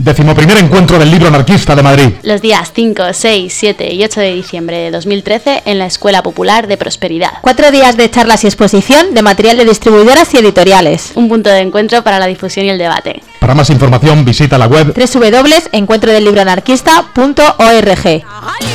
11º Encuentro del Libro Anarquista de Madrid. Los días 5, 6, 7 y 8 de diciembre de 2013 en la Escuela Popular de Prosperidad. 4 días de charlas y exposición de material de distribuidoras y editoriales. Un punto de encuentro para la difusión y el debate. Para más información visita la web www.encuentrodelibroanarquista.org.